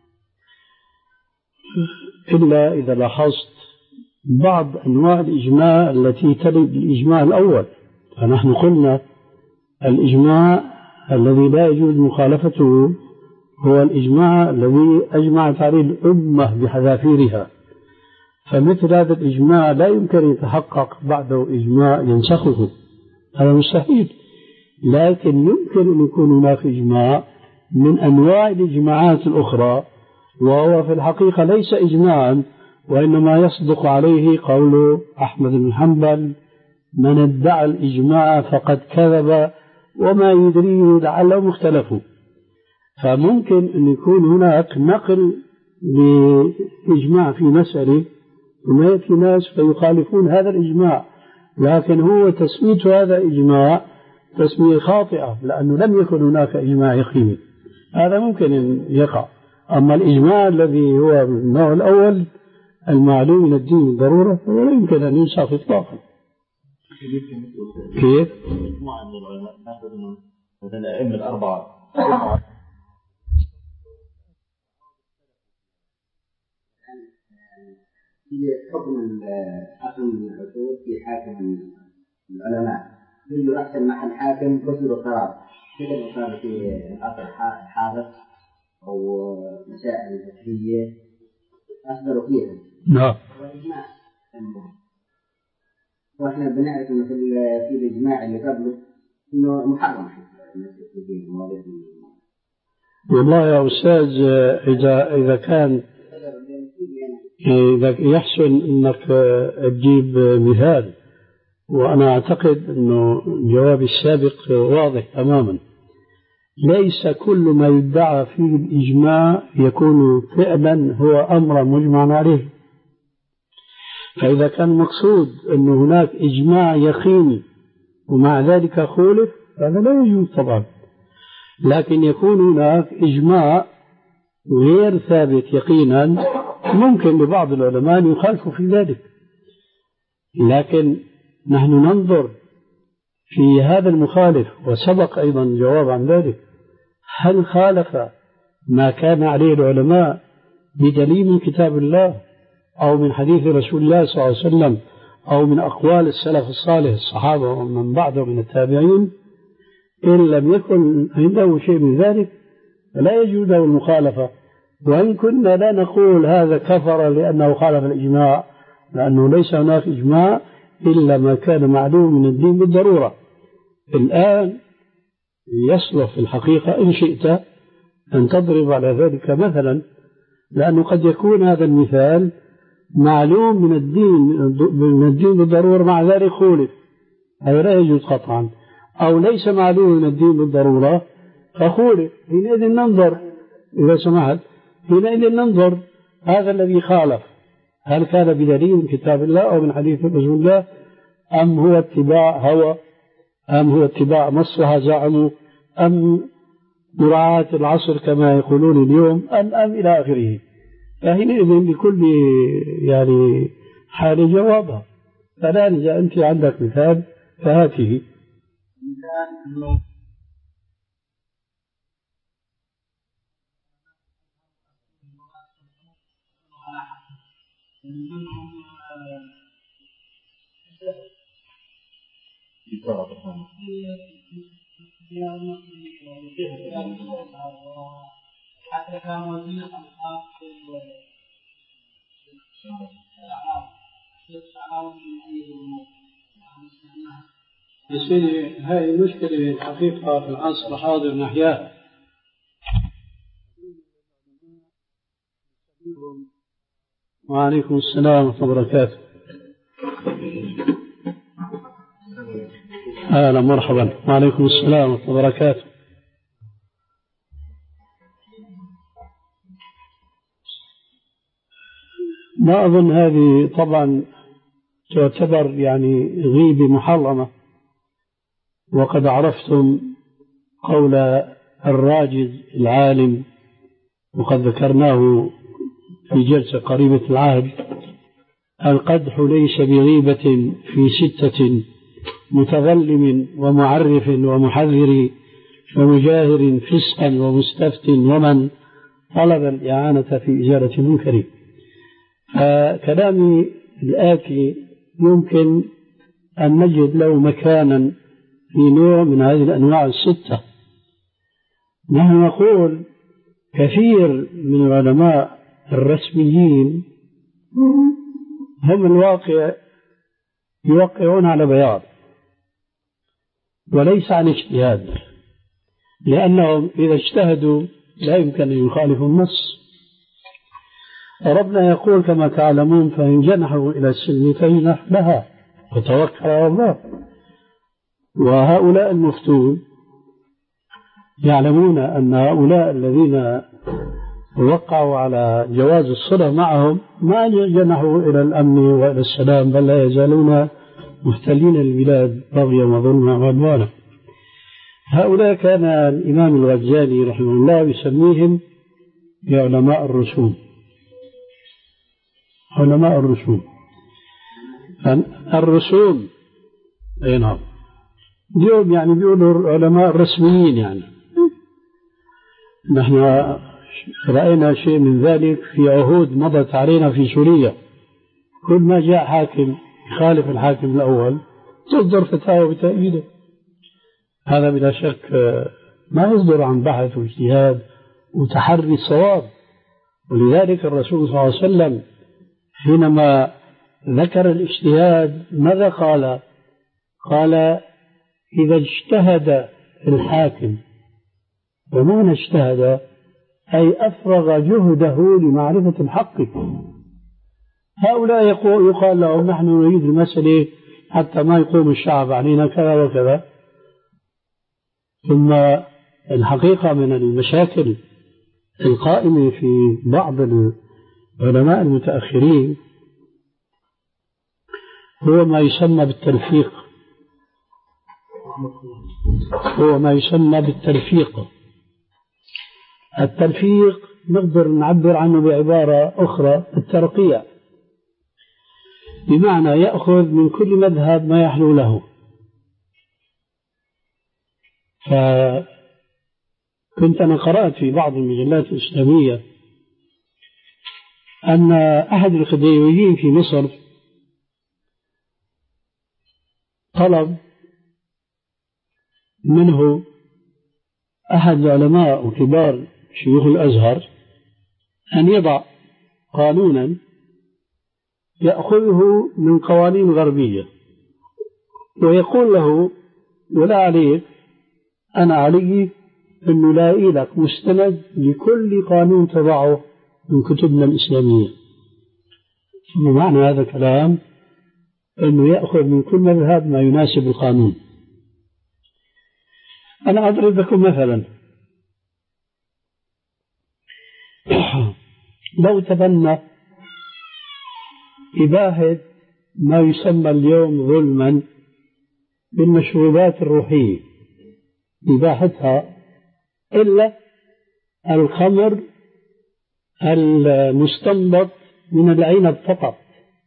إلا إذا لاحظت بعض أنواع الإجماع التي تلي الإجماع الأول. فنحن قلنا الإجماع الذي لا يجوز مخالفته هو الإجماع الذي أجمعت عليه الأمة بحذافيرها، فمثل هذا الإجماع لا يمكن يتحقق بعده إجماع ينسخه، هذا مستحيل. لكن يمكن أن يكون هناك إجماع من أنواع الإجماعات الأخرى، وهو في الحقيقة ليس إجماعا وإنما يصدق عليه قول أحمد بن حنبل من ادعى الإجماع فقد كذب وما يدريه لعله اختلفوا. فممكن أن يكون هناك نقل لإجماع في مسألة ثم يأتي ناس فيخالفون هذا الإجماع، لكن هو تسمية هذا إجماع تسمية خاطئة لأنه لم يكن هناك إجماع يقيني، هذا ممكن أن يقع. أما الإجماع الذي هو من النوع الأول المعلوم من الدين بالضرورة فهو لا يمكن أن ينسخ إطلاقا. كيف؟ مجموعة من العلماء ناخذ مثل الأئمة الأربعة في حكم حكم العقود في حاكم العلماء يجي أحسن محل حاكم تصدر قرار مثل كان في العصر الحاضر أو مسائل فقهية أصدروا فيها. نعم. وإحنا بنعرف إنه في الإجماع اللي قبله إنه محرم. والله يا أستاذ إذا إذا كان إذا يحسن إنك تجيب مثال، وأنا أعتقد إنه جوابي السابق واضح تماما. ليس كل ما يدعى فيه الإجماع يكون فعلا هو أمر مجمع عليه. فإذا كان مقصود أن هناك إجماع يقيني ومع ذلك خولف هذا لا يجوز طبعا، لكن يكون هناك إجماع غير ثابت يقينا ممكن لبعض العلماء يخالفوا في ذلك، لكن نحن ننظر في هذا المخالف، وسبق أيضا الجواب عن ذلك، هل خالف ما كان عليه العلماء بدليل من كتاب الله أو من حديث رسول الله صلى الله عليه وسلم أو من أقوال السلف الصالح الصحابة ومن بعدهم من التابعين؟ إن لم يكن عنده شيء من ذلك فلا يجوز له المخالفة. وإن كنا لا نقول هذا كفر لأنه خالف الإجماع، لأنه ليس هناك إجماع إلا ما كان معلوم من الدين بالضرورة. الآن يصلح في الحقيقة إن شئت أن تضرب على ذلك مثلا، لأنه قد يكون هذا المثال معلوم من الدين من الدين بالضرورة، مع ذلك خولف، هذا لا يجوز قطعا. أو ليس معلوم من الدين بالضرورة فخولف، حينئذ ننظر إذا سمحت حينئذ ننظر هذا الذي خالف هل كان بدليل من كتاب الله أو من حديث رسول الله، أم هو اتباع هوى، أم هو اتباع مصلحة زعموا، أم مراعاة العصر كما يقولون اليوم، أم أم إلى آخره. فحينئذ لكل يعني حال جوابها. فالآن إذا أنت عندك مثال فهاته. حتى كان وزير يصير هاي المشكلة الحقيقة في العصر الحاضر نحياها. وعليكم السلام ورحمة الله وبركاته. أهلا مرحبا. وعليكم السلام ورحمة الله وبركاته. ما أظن هذه طبعا تعتبر يعني غيبة محرمة، وقد عرفتم قول الراجز العالم وقد ذكرناه في جلسة قريبة العهد: القدح ليس بغيبة في ستة متظلم ومعرف ومحذر ومجاهر فسقا ومستفت ومن طلب الإعانة في إزالة المنكر. فكلامي الآتي يمكن أن نجد له مكانا في نوع من هذه الأنواع الستة. نحن نقول كثير من العلماء الرسميين هم الواقع يوقعون على بياض وليس عن اجتهاد، لأنهم إذا اجتهدوا لا يمكن أن يخالفوا النص. ربنا يقول كما تعلمون: فإن جنحوا إلى السلم فاجنح لها وتوكل على الله. وهؤلاء المفتون يعلمون أن هؤلاء الذين وقعوا على جواز الصلة معهم ما جنحوا إلى الأمن وإلى السلام، بل لا يزالون محتلين البلاد بغيا وظلما وعدوانا. هؤلاء كان الإمام الغزالي رحمه الله يسميهم بعلماء الرسوم. علماء الرسوم الرسوم أي نعم، اليوم يعني بيقولوا علماء الرسميين. يعني نحن رأينا شيء من ذلك في عهود مضت علينا في سوريا. كل ما جاء حاكم يخالف الحاكم الأول تصدر فتاوى بتأييده. هذا بلا شك ما يصدر عن بحث واجتهاد وتحري الصواب. ولذلك الرسول صلى الله عليه وسلم حينما ذكر الاجتهاد ماذا قال؟ قال: إذا اجتهد الحاكم. ومعنى اجتهد أي أفرغ جهده لمعرفة الحق. هؤلاء يقال لهم: نحن نريد المسألة حتى ما يقوم الشعب علينا كذا وكذا. ثم الحقيقة من المشاكل القائمة في بعض العلماء المتأخرين هو ما يسمى بالتلفيق هو ما يسمى بالتلفيق التلفيق نقدر نعبر عنه بعبارة أخرى الترقية، بمعنى يأخذ من كل مذهب ما يحلو له. فكنت أنا قرأت في بعض المجلات الإسلامية أن أحد الخديويين في مصر طلب منه أحد العلماء وكبار شيوخ الأزهر أن يضع قانونا يأخذه من قوانين غربية ويقول له ولا عليك، أنا علي أنه لاقي لك مستند لكل قانون تضعه من كتبنا الإسلامية. ومعنى هذا الكلام أنه يأخذ من كل مذهب ما يناسب القانون. أنا أضرب لكم مثلا، لو تبنى إباحة ما يسمى اليوم ظلما بالمشروبات الروحية، إباحتها إلا الخمر المستنبط من العنب فقط،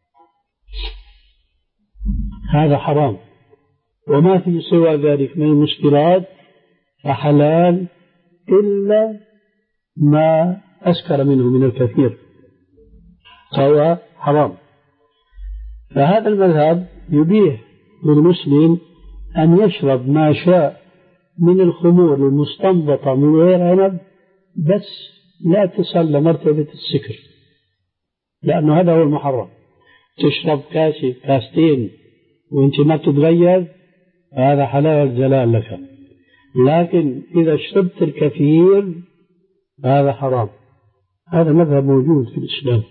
هذا حرام، وما في سوى ذلك من المسكرات فحلال إلا ما أسكر منه من الكثير فهو حرام. فهذا المذهب يبيح للمسلم أن يشرب ما شاء من الخمور المستنبطة من غير عنب، بس لا تصل لمرتبة السكر، لأنه هذا هو المحرم. تشرب كاسة كاستين وانت ما تتغير هذا حلال جلال لك، لكن إذا شربت الكثير هذا حرام. هذا مذهب موجود في الإسلام.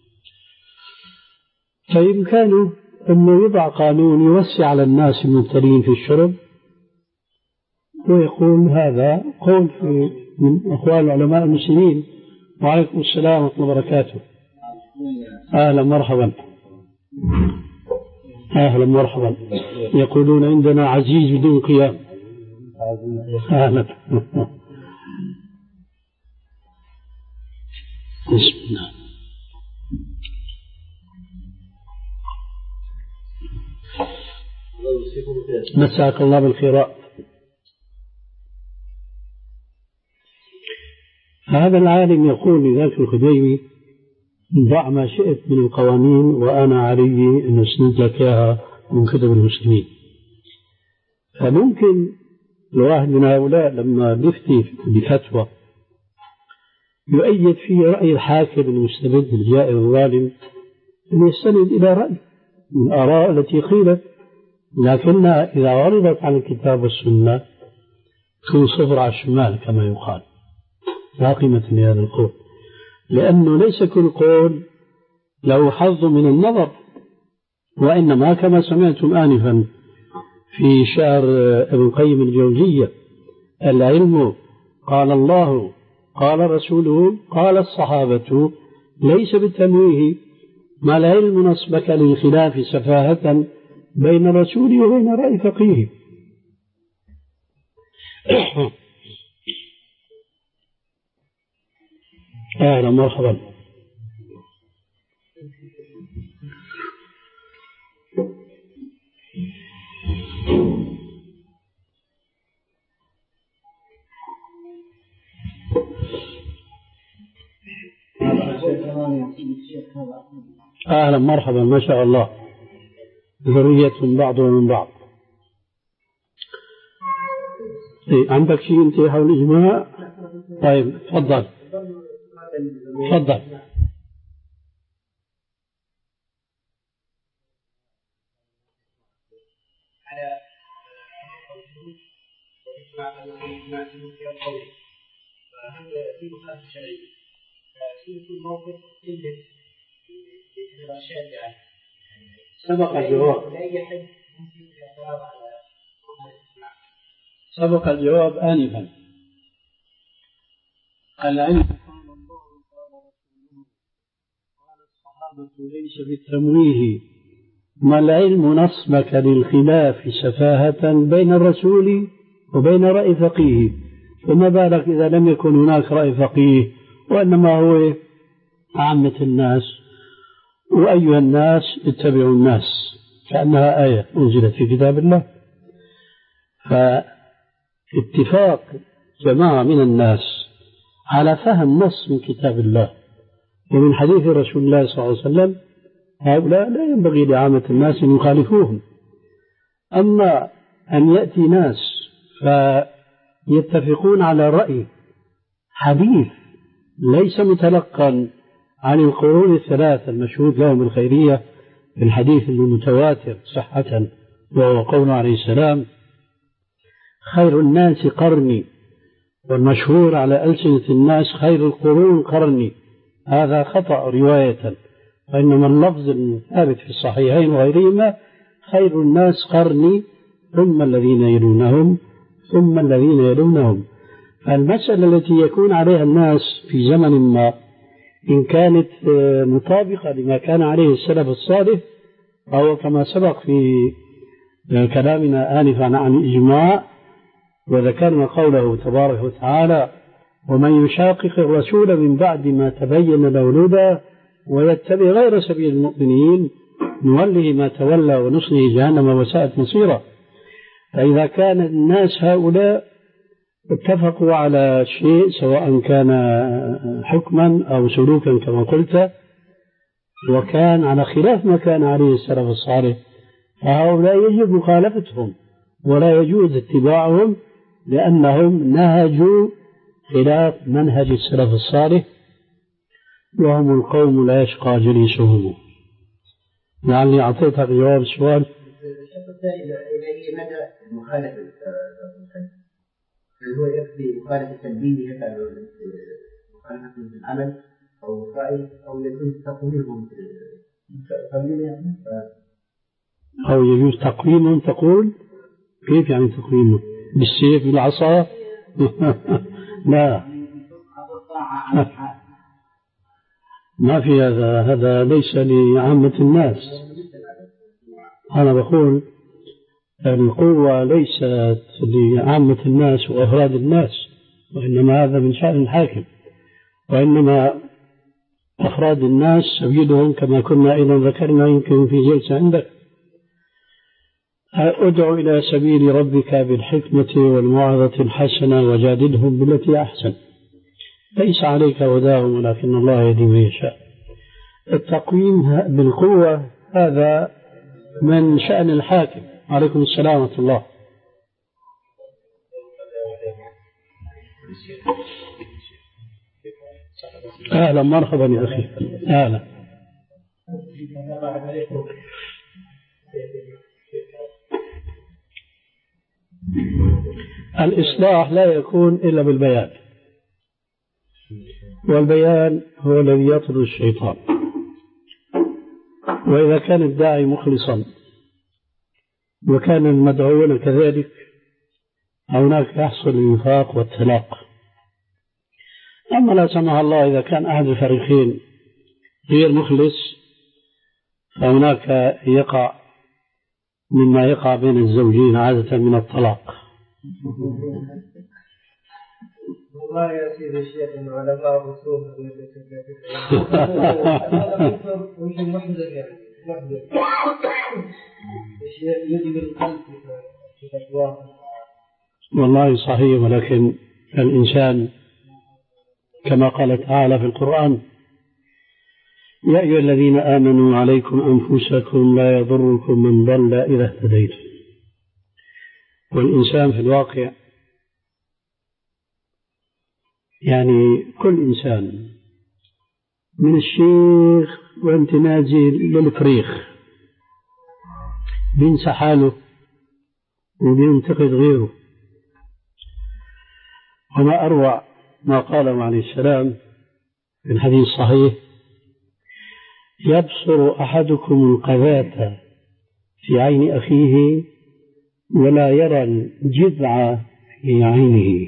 فإمكانه أنه يضع قانون يوسع على الناس المبتلين في الشرب، ويقول هذا قول في من أخوان العلماء المسلمين. وعليكم السلام ورحمة الله وبركاته. أهلا مرحبا أهلا مرحبا. يقولون عندنا عزيز بدون قيام. أهلا. بسم الله. مساك الله بالخيرات. هذا العالم يقول لذاك الخديوي ضع ما شئت من القوانين وأنا علي أن أسند لك إياها من كتب المسلمين. فممكن الواحد من هؤلاء لما يفتي بفتوى يؤيد فيه رأي الحاكم المستبد الجائر الظالم أن يستند إلى رأي من الآراء التي قيلت، لكنها إذا عرضت على الكتاب والسنة تكون صفر على الشمال كما يقال، لا قيمة لهذا القول، لأنه ليس كل قول له حظ من النظر، وإنما كما سمعتم آنفا في شعر ابن القيم الجوزية: العلم قال الله قال رسوله قال الصحابة ليس بالتمويه، ما العلم نصبك للخلاف سفاهة بين الرسول وبين رأي فقيه. أهلا مرحبا. أهلا مرحبا، ما شاء الله، ذرية بعضها من بعض. إيه عندك شيء أنت حول الإجماع؟ طيب تفضل تفضل. سبق الجواب سبق الجواب آنفا. العلم قال الله قال رسوله قال الصحابة ليس بالتمويه، ما العلم نصبك للخلاف سفاهة بين الرسول وبين رأي فقيه، فما بالك إذا لم يكن هناك رأي فقيه وإنما هو عامة الناس، وأيها الناس اتبعوا الناس، كأنها آية أنزلت في كتاب الله. فاتفاق جماعة من الناس على فهم نص من كتاب الله ومن حديث رسول الله صلى الله عليه وسلم، هؤلاء لا ينبغي لعامة الناس أن يخالفوهم. أما أن يأتي ناس فيتفقون على رأي حديث ليس متلقا عن القرون الثلاثة المشهود لهم الخيرية في الحديث المتواتر صحة، وهو قول عليه السلام: خير الناس قرني، والمشهور على ألسنة الناس خير القرون قرني، هذا خطأ رواية، وإنما اللفظ الثابت في الصحيحين وغيرهما خير الناس قرني ثم الذين يلونهم ثم الذين يلونهم. فالمسألة التي يكون عليها الناس في زمن ما إن كانت مطابقة لما كان عليه السلف الصالح، أو كما سبق في كلامنا آنفا عن الإجماع وذكرنا قوله تبارك وتعالى: ومن يشاقق الرسول من بعد ما تبين له الهدى ويتبع غير سبيل المؤمنين نوله ما تولى ونصله جهنم وساءت مصيرا. فإذا كان الناس هؤلاء اتفقوا على شيء سواء كان حكما أو سلوكا كما قلت، وكان على خلاف ما كان عليه السلف الصالح، فهؤلاء يجب مخالفتهم ولا يجوز اتباعهم، لأنهم نهجوا خلاف منهج السلف الصالح، وهم القوم لا يشقى جليسهم. لعلي أعطيتها بجواب السؤال. الشق الثاني إلى أي مدى مخالفة هل هو يكفي مخالفة تنبيه مخالفة في العمل أو الرأي، أو يجوز تقويمهم يعني؟ أو يجوز تقويمهم؟ تقول كيف يعني تقويمهم؟ بالسيف بالعصا؟ لا ما في هذا، هذا ليس لعامة الناس. أنا بقول القوة ليست لعامة الناس وأفراد الناس، وإنما هذا من شأن الحاكم، وإنما أفراد الناس سبيلهم كما كنا أيضا ذكرنا يمكن في جلسة عندك: ادعو إلى سبيل ربك بالحكمة والموعظة الحسنة وجادلهم بالتي أحسن، ليس عليك هداهم ولكن الله يهدي من يشاء. التقويم بالقوة هذا من شأن الحاكم. عليكم السلام ورحمة الله. أهلا مرحبا يا أخي. أهلا. الإصلاح لا يكون إلا بالبيان، والبيان هو الذي يطرد الشيطان. وإذا كان الداعي مخلصا وكان المدعوون كذلك هناك يحصل الوفاق والتلاق. أما لا سمح الله إذا كان أحد الفريقين غير مخلص فهناك يقع مما يقع بين الزوجين عادة من الطلاق. والله يا سيدي الشيخ العلماء رسول وش محزن يعني محزن الشيخ يجب القلب في فتواه. والله صحيح، ولكن الإنسان كما قال تعالى في القرآن: يا أيها الذين آمنوا عليكم أنفسكم لا يضركم من ضل إذا اهتديتم. والإنسان في الواقع يعني كل إنسان من الشيخ وانت نازل للفريخ بينسى حاله وبينتقد غيره. وما أروع ما قاله عليه السلام في الحديث الصحيح: يبصر أحدكم القذاة في عين أخيه ولا يرى الجذع في عينه.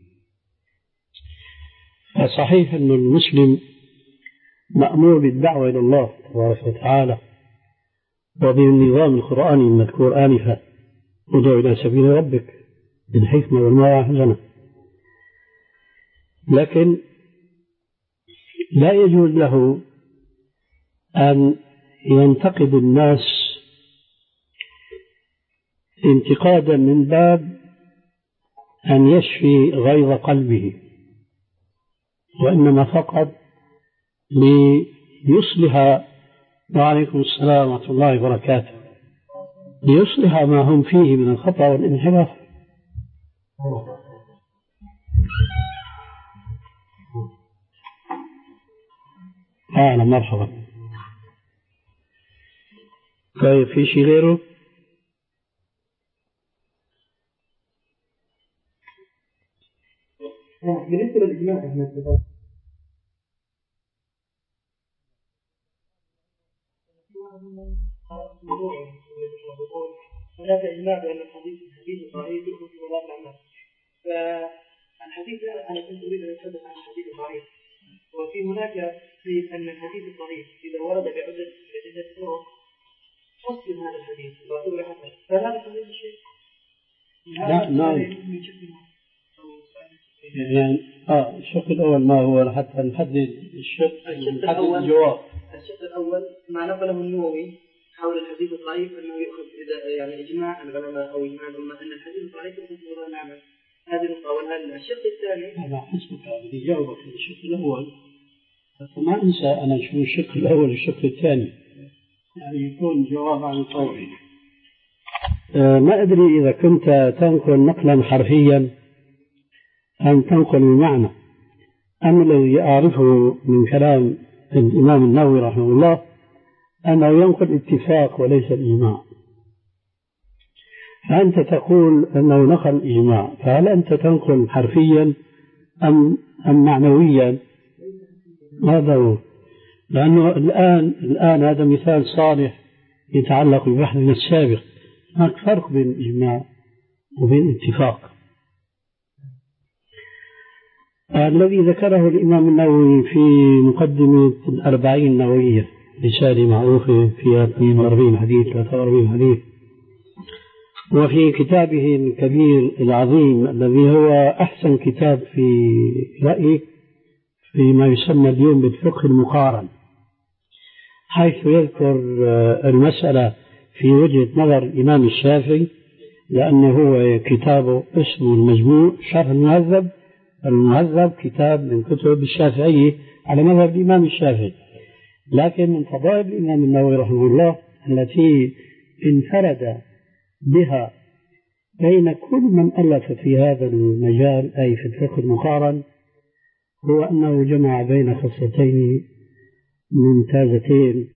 فصحيح أن المسلم مأمور بالدعوة إلى الله تبارك وتعالى وبالنظام القرآني المذكور آنفا: ادعو إلى سبيل ربك بالحكمة والموعظة الحسنة. لكن لا يجوز له أن ينتقد الناس انتقادا من باب أن يشفي غيظ قلبه، وإنما فقط ليصلح. وعليكم السلام ورحمة الله وبركاته. ليصلح ما هم فيه من الخطأ والانحراف. أهلا مرحبا. طيب في شيء غيره؟ بالنسبة للإجماع احنا هناك إجماع بأن الحديث الحديث الضعيف يكون في مضاف الأعمال. فالحديث أنا كنت أريد أن أتحدث عن الحديث الضعيف، وفي هناك في أن الحديث الضعيف إذا ورد بعدة بعدة طرق تصل هذا الحديث ويعتبر حسن، فهذا حديث الشيء لا نعم. يعني آه الشق الأول ما هو حتى نحدد الشق الشق الأول الشق الأول ما نقله النووي حول الحديث الضعيف أنه يأخذ إذا يعني إجماع العلماء أو إجماع الأمة أن الحديث الضعيف يأخذ في وضع العمل. هذه نقطة. والآن الشق الثاني هذا حسبك بجاوبك في الشق الأول، فما أنسى أنا شو الشق الأول والشق الثاني، يعني يكون جواب عن طوعي. آه ما أدري إذا كنت تنقل نقلا حرفيا أم تنقل المعنى. أما الذي أعرفه من كلام الإمام النووي رحمه الله أنه ينقل اتفاق وليس الإجماع. فأنت تقول أنه نقل إجماع، فهل أنت تنقل حرفيا أم أم معنويا؟ هذا هو. لأنه الآن الآن هذا مثال صالح يتعلق ببحثنا السابق. هناك فرق بين الإجماع وبين الاتفاق. الذي ذكره الإمام النووي في مقدمة الأربعين النووية، رسالة معروفة فيها اثنين وأربعين حديث ثلاثة وأربعين حديث، وفي كتابه الكبير العظيم الذي هو أحسن كتاب في رأيي فيما يسمى اليوم بالفقه المقارن، حيث يذكر المسألة في وجهة نظر الإمام الشافعي، لأنه هو كتابه اسمه المجموع شرح المهذب. المهذب كتاب من كتب الشافعية على مذهب الإمام الشافعي، لكن من فضائل الإمام النووي رحمه الله التي انفرد بها بين كل من ألف في هذا المجال أي في الفقه المقارن هو أنه جمع بين خصلتين ممتازتين